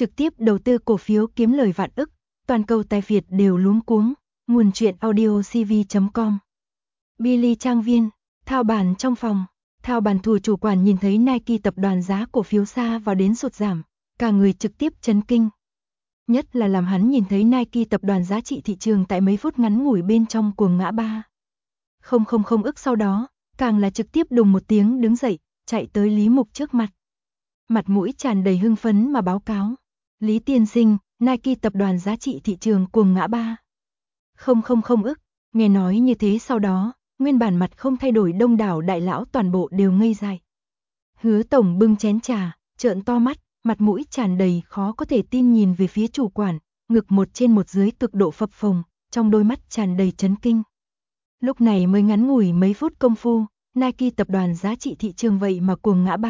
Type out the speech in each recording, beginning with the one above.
trực tiếp đầu tư cổ phiếu kiếm lời vạn ức, toàn cầu tài Việt đều luống cuống. Nguồn truyện audio cv.com. Billy Trang Viên, thao bàn trong phòng. Thao bàn thủ chủ quản nhìn thấy Nike tập đoàn giá cổ phiếu xa vào đến sụt giảm, cả người trực tiếp chấn kinh. Nhất là làm hắn nhìn thấy Nike tập đoàn giá trị thị trường tại mấy phút ngắn ngủi bên trong cuồng ngã 3,000 ức sau đó, càng là trực tiếp đùng một tiếng đứng dậy, chạy tới Lý Mục trước mặt. Mặt mũi tràn đầy hưng phấn mà báo cáo. Lý tiên sinh, Nike tập đoàn giá trị thị trường cuồng ngã 3,000 ức. Nghe nói như thế sau đó, nguyên bản mặt không thay đổi đông đảo đại lão toàn bộ đều ngây dại. Hứa tổng bưng chén trà, trợn to mắt, mặt mũi tràn đầy khó có thể tin nhìn về phía chủ quản, ngực một trên một dưới cực độ phập phồng, trong đôi mắt tràn đầy chấn kinh. Lúc này mới ngắn ngủi mấy phút công phu, Nike tập đoàn giá trị thị trường vậy mà cuồng ngã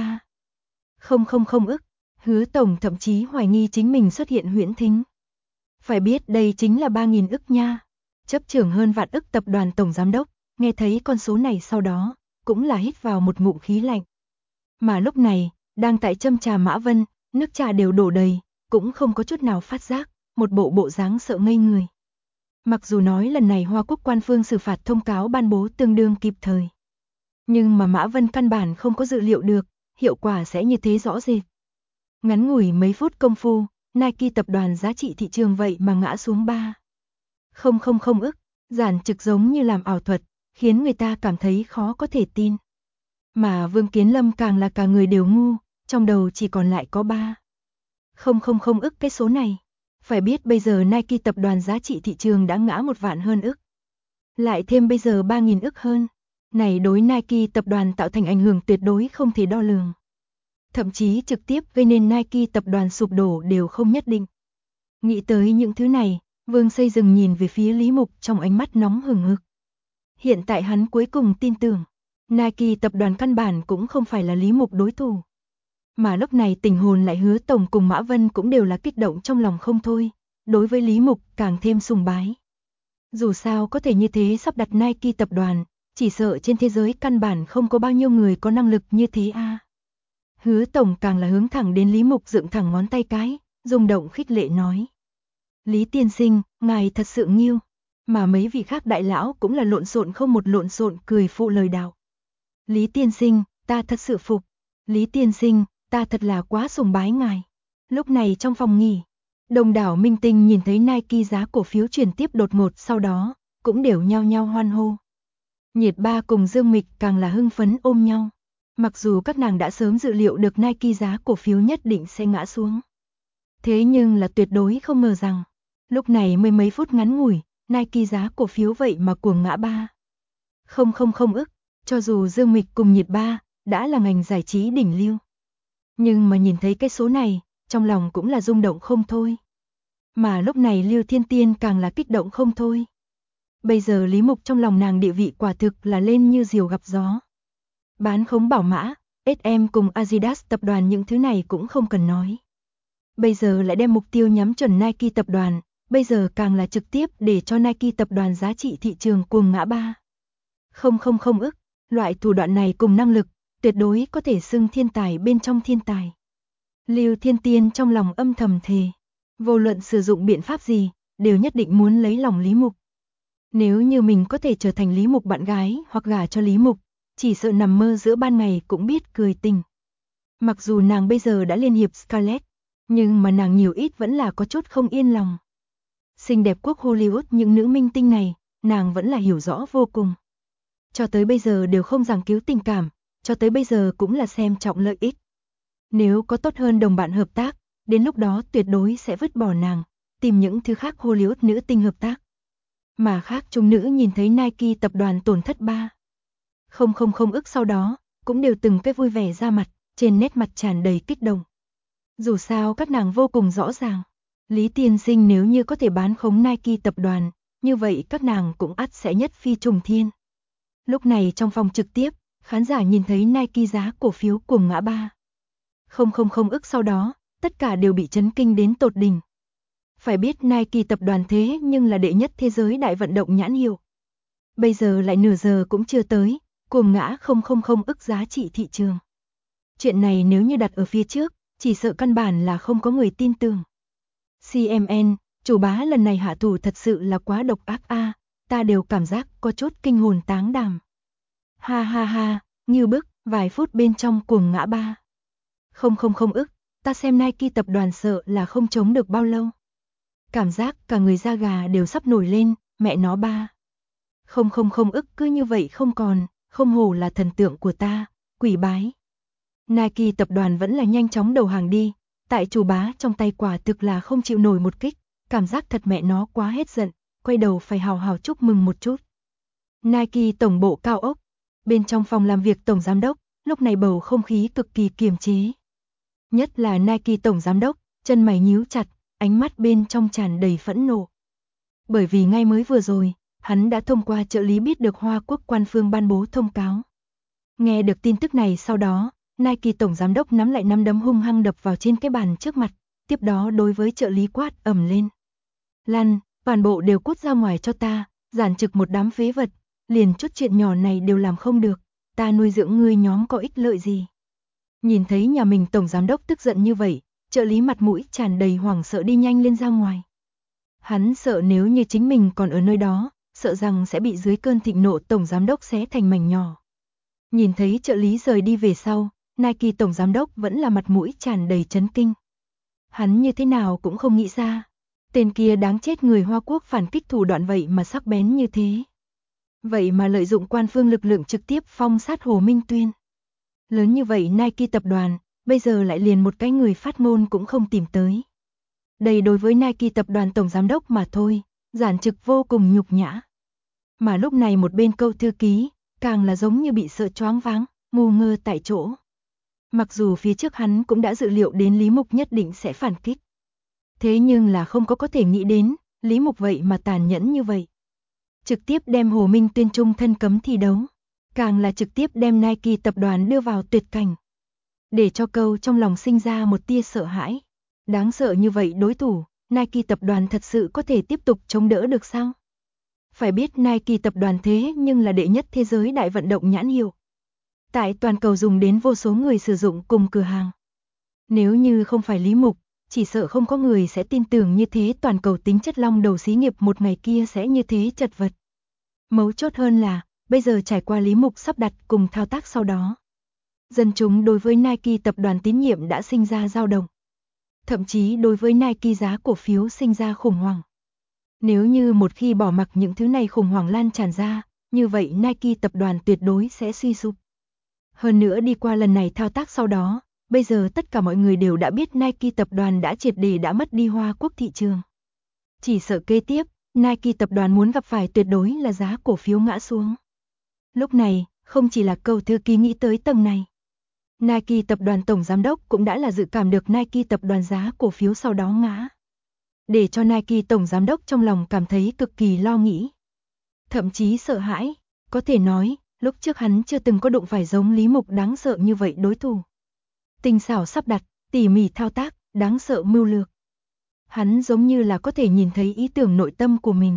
3,000 ức. Hứa tổng thậm chí hoài nghi chính mình xuất hiện huyễn thính. Phải biết đây chính là 3.000 ức nha. Chấp trưởng hơn vạn ức tập đoàn tổng giám đốc, nghe thấy con số này sau đó, cũng là hít vào một ngụm khí lạnh. Mà lúc này, đang tại châm trà Mã Vân, nước trà đều đổ đầy, cũng không có chút nào phát giác, một bộ dáng sợ ngây người. Mặc dù nói lần này Hoa Quốc quan phương xử phạt thông cáo ban bố tương đương kịp thời. Nhưng mà Mã Vân căn bản không có dự liệu được, hiệu quả sẽ như thế rõ rệt. Ngắn ngủi mấy phút công phu, Nike tập đoàn giá trị thị trường vậy mà ngã xuống 3,000 ức, giản trực giống như làm ảo thuật, khiến người ta cảm thấy khó có thể tin. Mà Vương Kiến Lâm càng là cả người đều ngu, trong đầu chỉ còn lại có 3,000 ức cái số này. Phải biết bây giờ Nike tập đoàn giá trị thị trường đã ngã 1 vạn hơn ức. Lại thêm bây giờ 3.000 ức hơn. Này đối Nike tập đoàn tạo thành ảnh hưởng tuyệt đối không thể đo lường. Thậm chí trực tiếp gây nên Nike tập đoàn sụp đổ đều không nhất định. Nghĩ tới những thứ này, Vương Xây Dừng nhìn về phía Lý Mục trong ánh mắt nóng hừng hực. Hiện tại hắn cuối cùng tin tưởng, Nike tập đoàn căn bản cũng không phải là Lý Mục đối thủ. Mà lúc này Tình Hồn lại Hứa tổng cùng Mã Vân cũng đều là kích động trong lòng không thôi, đối với Lý Mục càng thêm sùng bái. Dù sao có thể như thế sắp đặt Nike tập đoàn, chỉ sợ trên thế giới căn bản không có bao nhiêu người có năng lực như thế a. Hứa tổng càng là hướng thẳng đến Lý Mục dựng thẳng ngón tay cái, rung động khích lệ nói. Lý tiên sinh, ngài thật sự nghiêu. Mà mấy vị khác đại lão cũng là lộn xộn không một lộn xộn cười phụ lời đạo. Lý tiên sinh, ta thật sự phục. Lý tiên sinh, ta thật là quá sùng bái ngài. Lúc này trong phòng nghỉ, đông đảo minh tinh nhìn thấy Nike giá cổ phiếu chuyển tiếp đột ngột sau đó, cũng đều nhao nhao hoan hô. Nhiệt Ba cùng Dương Mịch càng là hưng phấn ôm nhau. Mặc dù các nàng đã sớm dự liệu được Nike giá cổ phiếu nhất định sẽ ngã xuống. Thế nhưng là tuyệt đối không ngờ rằng, lúc này mới mấy phút ngắn ngủi, Nike giá cổ phiếu vậy mà cuồng ngã 3,000 ức. Cho dù Dương Mịch cùng Nhiệt Ba đã là ngành giải trí đỉnh lưu, nhưng mà nhìn thấy cái số này, trong lòng cũng là rung động không thôi. Mà lúc này Lưu Thiên Tiên càng là kích động không thôi. Bây giờ Lý Mục trong lòng nàng địa vị quả thực là lên như diều gặp gió. Bán khống bảo mã, SM cùng Adidas tập đoàn những thứ này cũng không cần nói. Bây giờ lại đem mục tiêu nhắm chuẩn Nike tập đoàn, bây giờ càng là trực tiếp để cho Nike tập đoàn giá trị thị trường cuồng ngã 3,000 ức. Loại thủ đoạn này cùng năng lực, tuyệt đối có thể xưng thiên tài bên trong thiên tài. Lưu Thiên Tiên trong lòng âm thầm thề, vô luận sử dụng biện pháp gì, đều nhất định muốn lấy lòng Lý Mục. Nếu như mình có thể trở thành Lý Mục bạn gái hoặc gả cho Lý Mục, chỉ sợ nằm mơ giữa ban ngày cũng biết cười tình. Mặc dù nàng bây giờ đã liên hiệp Scarlett, nhưng mà nàng nhiều ít vẫn là có chút không yên lòng. Xinh đẹp quốc Hollywood những nữ minh tinh này, nàng vẫn là hiểu rõ vô cùng. Cho tới bây giờ đều không giảng cứu tình cảm, cho tới bây giờ cũng là xem trọng lợi ích. Nếu có tốt hơn đồng bạn hợp tác, đến lúc đó tuyệt đối sẽ vứt bỏ nàng, tìm những thứ khác Hollywood nữ tinh hợp tác. Mà khác trung nữ nhìn thấy Nike tập đoàn tổn thất 3,000 ức sau đó, cũng đều từng cái vui vẻ ra mặt, trên nét mặt tràn đầy kích động. Dù sao các nàng vô cùng rõ ràng, Lý tiên sinh nếu như có thể bán khống Nike tập đoàn, như vậy các nàng cũng ắt sẽ nhất phi trùng thiên. Lúc này trong phòng trực tiếp, khán giả nhìn thấy Nike giá cổ phiếu cuồng ngã 3,000 ức sau đó, tất cả đều bị chấn kinh đến tột đỉnh. Phải biết Nike tập đoàn thế nhưng là đệ nhất thế giới đại vận động nhãn hiệu. Bây giờ lại nửa giờ cũng chưa tới, cuồng ngã 000 ức giá trị thị trường. Chuyện này nếu như đặt ở phía trước, chỉ sợ căn bản là không có người tin tưởng. CMN, chủ bá lần này hạ thủ thật sự là quá độc ác a, ta đều cảm giác có chút kinh hồn táng đảm. Ha ha ha, như bức, vài phút bên trong cuồng ngã ba. Không ức, ta xem Nike tập đoàn sợ là không chống được bao lâu. Cảm giác cả người da gà đều sắp nổi lên, mẹ nó ba. Không ức cứ như vậy không còn, không hổ là thần tượng của ta, quỷ bái. Nike tập đoàn vẫn là nhanh chóng đầu hàng đi, tại chủ bá trong tay quả thực là không chịu nổi một kích, cảm giác thật mẹ nó quá hết giận, quay đầu phải hào hào chúc mừng một chút. Nike tổng bộ cao ốc, bên trong phòng làm việc tổng giám đốc, lúc này bầu không khí cực kỳ kiềm chế. Nhất là Nike tổng giám đốc, chân mày nhíu chặt, ánh mắt bên trong tràn đầy phẫn nộ. Bởi vì ngay mới vừa rồi, hắn đã thông qua trợ lý biết được Hoa Quốc quan phương ban bố thông cáo. Nghe được tin tức này sau đó, Nike tổng giám đốc nắm lại nắm đấm hung hăng đập vào trên cái bàn trước mặt, tiếp đó đối với trợ lý quát ầm lên. Lan, toàn bộ đều cút ra ngoài cho ta, giản trực một đám phế vật, liền chút chuyện nhỏ này đều làm không được, ta nuôi dưỡng ngươi nhóm có ích lợi gì. Nhìn thấy nhà mình tổng giám đốc tức giận như vậy, trợ lý mặt mũi tràn đầy hoảng sợ đi nhanh lên ra ngoài. Hắn sợ nếu như chính mình còn ở nơi đó, sợ rằng sẽ bị dưới cơn thịnh nộ tổng giám đốc xé thành mảnh nhỏ. Nhìn thấy trợ lý rời đi về sau, Nike tổng giám đốc vẫn là mặt mũi tràn đầy chấn kinh. Hắn như thế nào cũng không nghĩ ra, tên kia đáng chết người Hoa Quốc phản kích thủ đoạn vậy mà sắc bén như thế. Vậy mà lợi dụng quan phương lực lượng trực tiếp phong sát Hồ Minh Tuyên. Lớn như vậy Nike tập đoàn, bây giờ lại liền một cái người phát ngôn cũng không tìm tới. Đây đối với Nike tập đoàn tổng giám đốc mà thôi, giản trực vô cùng nhục nhã. Mà lúc này một bên câu thư ký, càng là giống như bị sợ choáng váng, ngu ngơ tại chỗ. Mặc dù phía trước hắn cũng đã dự liệu đến Lý Mục nhất định sẽ phản kích. Thế nhưng là không có thể nghĩ đến, Lý Mục vậy mà tàn nhẫn như vậy. Trực tiếp đem Hồ Minh Tuyên trung thân cấm thi đấu, càng là trực tiếp đem Nike tập đoàn đưa vào tuyệt cảnh. Để cho câu trong lòng sinh ra một tia sợ hãi. Đáng sợ như vậy đối thủ, Nike tập đoàn thật sự có thể tiếp tục chống đỡ được sao? Phải biết Nike tập đoàn thế nhưng là đệ nhất thế giới đại vận động nhãn hiệu. Tại toàn cầu dùng đến vô số người sử dụng cùng cửa hàng. Nếu như không phải Lý Mục, chỉ sợ không có người sẽ tin tưởng như thế toàn cầu tính chất long đầu xí nghiệp một ngày kia sẽ như thế chật vật. Mấu chốt hơn là, bây giờ trải qua Lý Mục sắp đặt cùng thao tác sau đó. Dân chúng đối với Nike tập đoàn tín nhiệm đã sinh ra dao động. Thậm chí đối với Nike giá cổ phiếu sinh ra khủng hoảng. Nếu như một khi bỏ mặc những thứ này khủng hoảng lan tràn ra, như vậy Nike tập đoàn tuyệt đối sẽ suy sụp. Hơn nữa đi qua lần này thao tác sau đó, bây giờ tất cả mọi người đều đã biết Nike tập đoàn đã triệt để đã mất đi Hoa Quốc thị trường. Chỉ sợ kế tiếp, Nike tập đoàn muốn gặp phải tuyệt đối là giá cổ phiếu ngã xuống. Lúc này, không chỉ là câu thư ký nghĩ tới tầng này. Nike tập đoàn tổng giám đốc cũng đã là dự cảm được Nike tập đoàn giá cổ phiếu sau đó ngã. Để cho Nike tổng giám đốc trong lòng cảm thấy cực kỳ lo nghĩ. Thậm chí sợ hãi, có thể nói, lúc trước hắn chưa từng có đụng phải giống Lý Mục đáng sợ như vậy đối thủ. Tinh xảo sắp đặt, tỉ mỉ thao tác, đáng sợ mưu lược. Hắn giống như là có thể nhìn thấy ý tưởng nội tâm của mình.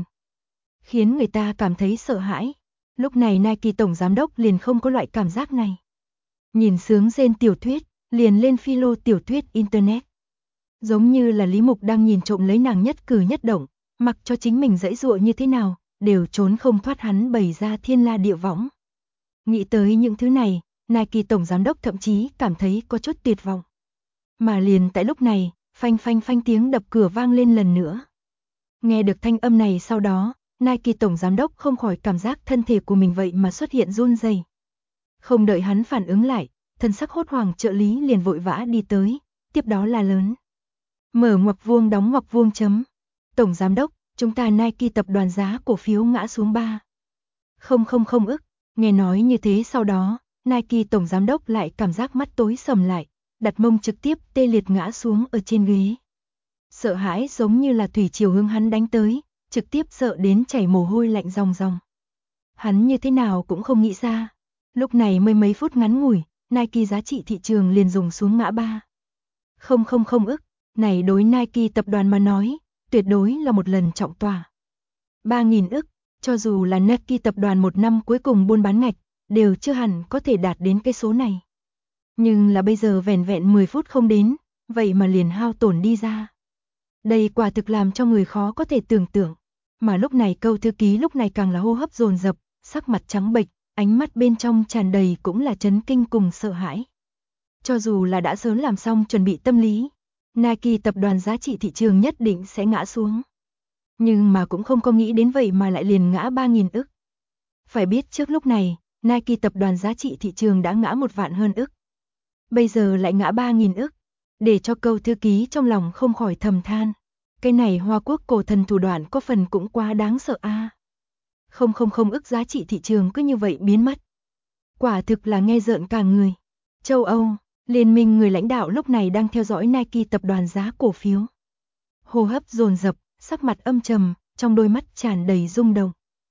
Khiến người ta cảm thấy sợ hãi. Lúc này Nike tổng giám đốc liền không có loại cảm giác này. Nhìn sướng rên tiểu thuyết, liền lên philo tiểu thuyết internet. Giống như là Lý Mục đang nhìn trộm lấy nàng nhất cử nhất động, mặc cho chính mình giãy giụa như thế nào, đều trốn không thoát hắn bày ra thiên la địa võng. Nghĩ tới những thứ này, Nike tổng giám đốc thậm chí cảm thấy có chút tuyệt vọng. Mà liền tại lúc này, phanh phanh phanh tiếng đập cửa vang lên lần nữa. Nghe được thanh âm này sau đó, Nike tổng giám đốc không khỏi cảm giác thân thể của mình vậy mà xuất hiện run rẩy. Không đợi hắn phản ứng lại, thân sắc hốt hoảng trợ lý liền vội vã đi tới, tiếp đó là lớn. Mở ngoặc vuông đóng ngoặc vuông chấm. Tổng giám đốc, chúng ta Nike tập đoàn giá cổ phiếu ngã xuống 3. Không ức. Nghe nói như thế sau đó, Nike tổng giám đốc lại cảm giác mắt tối sầm lại, đặt mông trực tiếp tê liệt ngã xuống ở trên ghế. Sợ hãi giống như là thủy triều hướng hắn đánh tới, trực tiếp sợ đến chảy mồ hôi lạnh ròng ròng. Hắn như thế nào cũng không nghĩ ra. Lúc này mới mấy phút ngắn ngủi, Nike giá trị thị trường liền dùng xuống ngã 3. Không ức. Này đối Nike tập đoàn mà nói, tuyệt đối là một lần trọng tòa. 3.000 ức, cho dù là Nike tập đoàn một năm cuối cùng buôn bán ngạch, đều chưa hẳn có thể đạt đến cái số này. Nhưng là bây giờ vẻn vẹn 10 phút không đến, vậy mà liền hao tổn đi ra. Đây quả thực làm cho người khó có thể tưởng tượng. Mà lúc này Câu thư ký lúc này càng là hô hấp dồn dập, sắc mặt trắng bệch, ánh mắt bên trong tràn đầy cũng là chấn kinh cùng sợ hãi. Cho dù là đã sớm làm xong chuẩn bị tâm lý, Nike tập đoàn giá trị thị trường nhất định sẽ ngã xuống. Nhưng mà cũng không có nghĩ đến vậy mà lại liền ngã 3.000 ức. Phải biết trước lúc này, Nike tập đoàn giá trị thị trường đã ngã 1 vạn hơn ức. Bây giờ lại ngã 3.000 ức, để cho Câu thư ký trong lòng không khỏi thầm than. Cái này Hoa Quốc cổ thần thủ đoạn có phần cũng quá đáng sợ a. Không ức giá trị thị trường cứ như vậy biến mất. Quả thực là nghe rợn cả người. Châu Âu, liên minh người lãnh đạo lúc này đang theo dõi Nike tập đoàn giá cổ phiếu. Hô hấp dồn dập, sắc mặt âm trầm, trong đôi mắt tràn đầy rung động.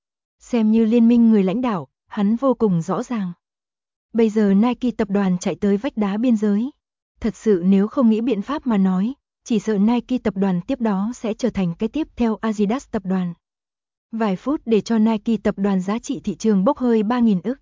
Xem như liên minh người lãnh đạo, hắn vô cùng rõ ràng. Bây giờ Nike tập đoàn chạy tới vách đá biên giới. Thật sự nếu không nghĩ biện pháp mà nói, chỉ sợ Nike tập đoàn tiếp đó sẽ trở thành cái tiếp theo Adidas tập đoàn. Vài phút để cho Nike tập đoàn giá trị thị trường bốc hơi 3.000 ức.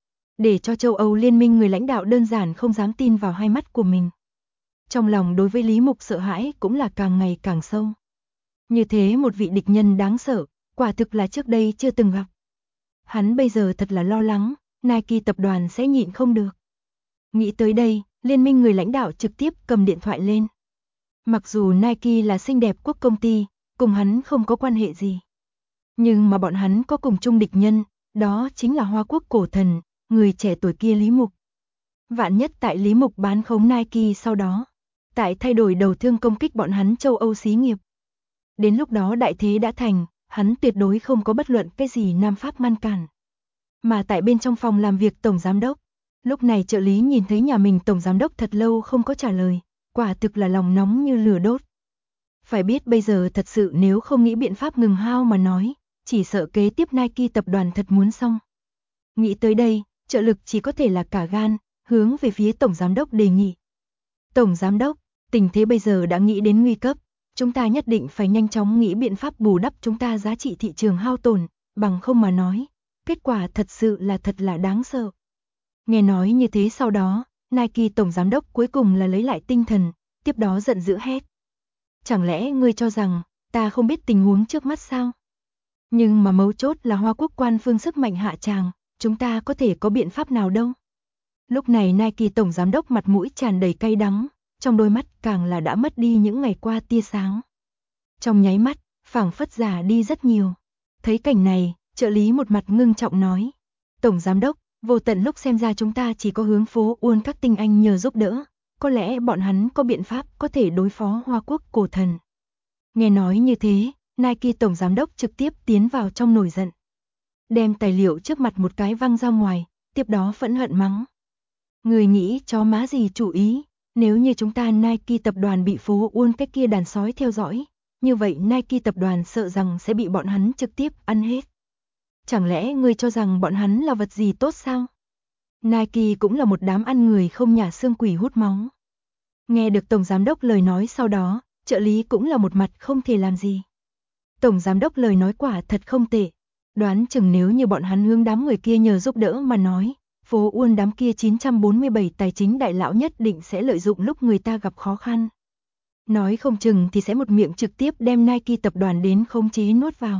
Để cho châu Âu liên minh người lãnh đạo đơn giản không dám tin vào hai mắt của mình. Trong lòng đối với Lý Mục sợ hãi cũng là càng ngày càng sâu. Như thế một vị địch nhân đáng sợ, quả thực là trước đây chưa từng gặp. Hắn bây giờ thật là lo lắng, Nike tập đoàn sẽ nhịn không được. Nghĩ tới đây, liên minh người lãnh đạo trực tiếp cầm điện thoại lên. Mặc dù Nike là xinh đẹp quốc công ty, cùng hắn không có quan hệ gì. Nhưng mà bọn hắn có cùng chung địch nhân, đó chính là Hoa Quốc cổ thần, người trẻ tuổi kia Lý Mục. Vạn nhất tại Lý Mục bán khống Nike sau đó, tại thay đổi đầu thương công kích bọn hắn châu Âu xí nghiệp. Đến lúc đó đại thế đã thành, hắn tuyệt đối không có bất luận cái gì nam pháp ngăn cản. Mà tại bên trong phòng làm việc tổng giám đốc, lúc này trợ lý nhìn thấy nhà mình tổng giám đốc thật lâu không có trả lời, quả thực là lòng nóng như lửa đốt. Phải biết bây giờ thật sự nếu không nghĩ biện pháp ngừng hao mà nói, chỉ sợ kế tiếp Nike tập đoàn thật muốn xong. Nghĩ tới đây, trợ lực chỉ có thể là cả gan, hướng về phía tổng giám đốc đề nghị. Tổng giám đốc, tình thế bây giờ đã nghĩ đến nguy cấp, chúng ta nhất định phải nhanh chóng nghĩ biện pháp bù đắp chúng ta giá trị thị trường hao tổn, bằng không mà nói, kết quả thật sự là thật là đáng sợ. Nghe nói như thế sau đó, Nike tổng giám đốc cuối cùng là lấy lại tinh thần, tiếp đó giận dữ hét. Chẳng lẽ ngươi cho rằng, ta không biết tình huống trước mắt sao? Nhưng mà mấu chốt là Hoa Quốc quan phương sức mạnh hạ tràng, chúng ta có thể có biện pháp nào đâu? Lúc này Nike tổng giám đốc mặt mũi tràn đầy cay đắng, trong đôi mắt càng là đã mất đi những ngày qua tia sáng. Trong nháy mắt, phảng phất già đi rất nhiều. Thấy cảnh này, trợ lý một mặt ngưng trọng nói. Tổng giám đốc, vô tận lúc xem ra chúng ta chỉ có hướng phố Uôn các tinh anh nhờ giúp đỡ. Có lẽ bọn hắn có biện pháp có thể đối phó Hoa Quốc cổ thần. Nghe nói như thế, Nike tổng giám đốc trực tiếp tiến vào trong nổi giận. Đem tài liệu trước mặt một cái văng ra ngoài, tiếp đó phẫn hận mắng. Người nghĩ chó má gì chủ ý, nếu như chúng ta Nike tập đoàn bị phố Uôn cái kia đàn sói theo dõi, như vậy Nike tập đoàn sợ rằng sẽ bị bọn hắn trực tiếp ăn hết. Chẳng lẽ ngươi cho rằng bọn hắn là vật gì tốt sao? Nike cũng là một đám ăn người không nhả xương quỷ hút máu. Nghe được tổng giám đốc lời nói sau đó, trợ lý cũng là một mặt không thể làm gì. Tổng giám đốc lời nói quả thật không tệ, đoán chừng nếu như bọn hắn hướng đám người kia nhờ giúp đỡ mà nói, phố Uôn đám kia 947 tài chính đại lão nhất định sẽ lợi dụng lúc người ta gặp khó khăn. Nói không chừng thì sẽ một miệng trực tiếp đem Nike tập đoàn đến khống chế nuốt vào.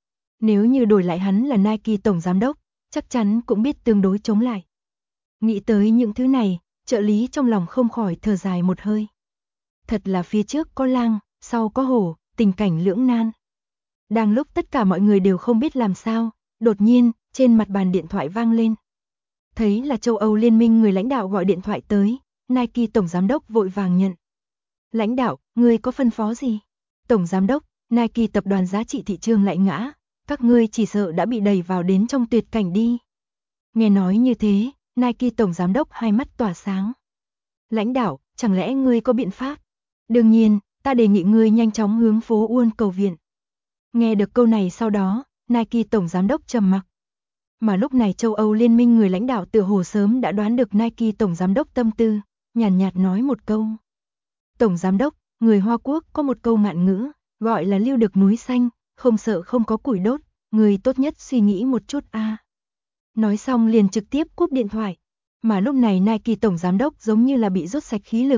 Nếu như đổi lại hắn là Nike tổng giám đốc, chắc chắn cũng biết tương đối chống lại. Nghĩ tới những thứ này, trợ lý trong lòng không khỏi thở dài một hơi. Thật là phía trước có lang, sau có hổ, tình cảnh lưỡng nan. Đang lúc tất cả mọi người đều không biết làm sao, đột nhiên, trên mặt bàn điện thoại vang lên. Thấy là châu Âu liên minh người lãnh đạo gọi điện thoại tới, Nike tổng giám đốc vội vàng nhận. Lãnh đạo, ngươi có phân phó gì? Tổng giám đốc, Nike tập đoàn giá trị thị trường lại ngã, các ngươi chỉ sợ đã bị đẩy vào đến trong tuyệt cảnh đi. Nghe nói như thế, Nike tổng giám đốc hai mắt tỏa sáng. Lãnh đạo, chẳng lẽ ngươi có biện pháp? Đương nhiên, ta đề nghị ngươi nhanh chóng hướng phố Uôn cầu viện. Nghe được câu này sau đó, Nike tổng giám đốc trầm mặc. Mà lúc này châu Âu liên minh người lãnh đạo tựa hồ sớm đã đoán được Nike tổng giám đốc tâm tư, nhàn nhạt nói một câu. Tổng giám đốc, người Hoa Quốc có một câu ngạn ngữ, gọi là lưu được núi xanh, không sợ không có củi đốt, người tốt nhất suy nghĩ một chút a. Nói xong liền trực tiếp cúp điện thoại, mà lúc này Nike tổng giám đốc giống như là bị rút sạch khí lực,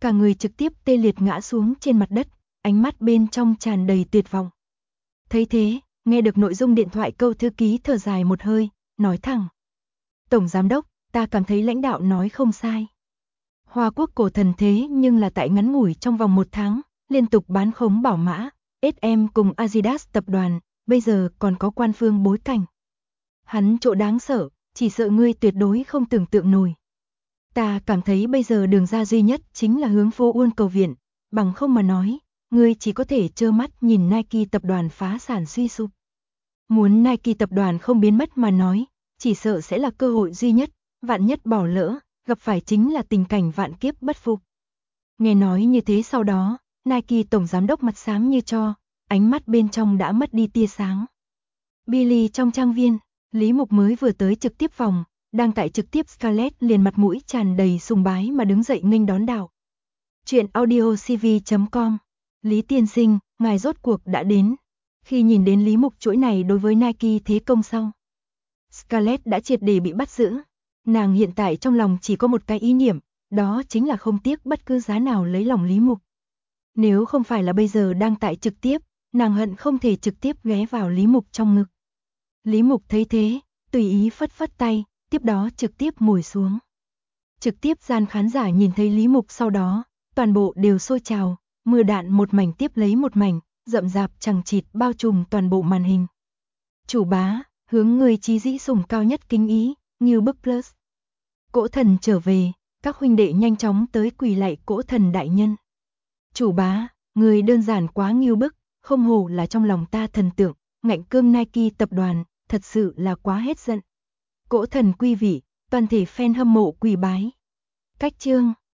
cả người trực tiếp tê liệt ngã xuống trên mặt đất, ánh mắt bên trong tràn đầy tuyệt vọng. Thấy thế, nghe được nội dung điện thoại Câu thư ký thở dài một hơi, nói thẳng. Tổng giám đốc, ta cảm thấy lãnh đạo nói không sai. Hoa Quốc cổ thần thế nhưng là tại ngắn ngủi trong vòng 1 tháng, liên tục bán khống bảo mã, SM cùng Adidas tập đoàn, bây giờ còn có quan phương bối cảnh. Hắn chỗ đáng sợ, chỉ sợ ngươi tuyệt đối không tưởng tượng nổi. Ta cảm thấy bây giờ đường ra duy nhất chính là hướng Phố Uôn cầu viện, bằng không mà nói, ngươi chỉ có thể trơ mắt nhìn Nike tập đoàn phá sản suy sụp. Muốn Nike tập đoàn không biến mất mà nói, chỉ sợ sẽ là cơ hội duy nhất, vạn nhất bỏ lỡ, gặp phải chính là tình cảnh vạn kiếp bất phục. Nghe nói như thế sau đó, Nike tổng giám đốc mặt xám như tro, ánh mắt bên trong đã mất đi tia sáng. Billy trong trang viên, Lý Mục mới vừa tới trực tiếp phòng, đang tại trực tiếp Scarlett liền mặt mũi tràn đầy sùng bái mà đứng dậy nghênh đón đạo. Chuyện audiocv.com. Lý tiên sinh, ngài rốt cuộc đã đến. Khi nhìn đến Lý Mục chuỗi này đối với Nike thế công sau, Scarlett đã triệt để bị bắt giữ. Nàng hiện tại trong lòng chỉ có một cái ý niệm, đó chính là không tiếc bất cứ giá nào lấy lòng Lý Mục. Nếu không phải là bây giờ đang tại trực tiếp, nàng hận không thể trực tiếp ghé vào Lý Mục trong ngực. Lý Mục thấy thế, tùy ý phất phất tay, tiếp đó trực tiếp ngồi xuống. Trực tiếp gian khán giả nhìn thấy Lý Mục sau đó, toàn bộ đều sôi trào, mưa đạn một mảnh tiếp lấy một mảnh, rậm rạp chằng chịt bao trùm toàn bộ màn hình. Chủ bá, hướng người chí dĩ sủng cao nhất kính ý, Ngưu Bức Plus. Cỗ thần trở về, các huynh đệ nhanh chóng tới quỳ lạy cỗ thần đại nhân. Chủ bá, người đơn giản quá ngưu bức, không hổ là trong lòng ta thần tượng, ngạnh cương Nike tập đoàn, thật sự là quá hết giận. Cỗ thần quy vị, toàn thể fan hâm mộ quỳ bái. Cách chương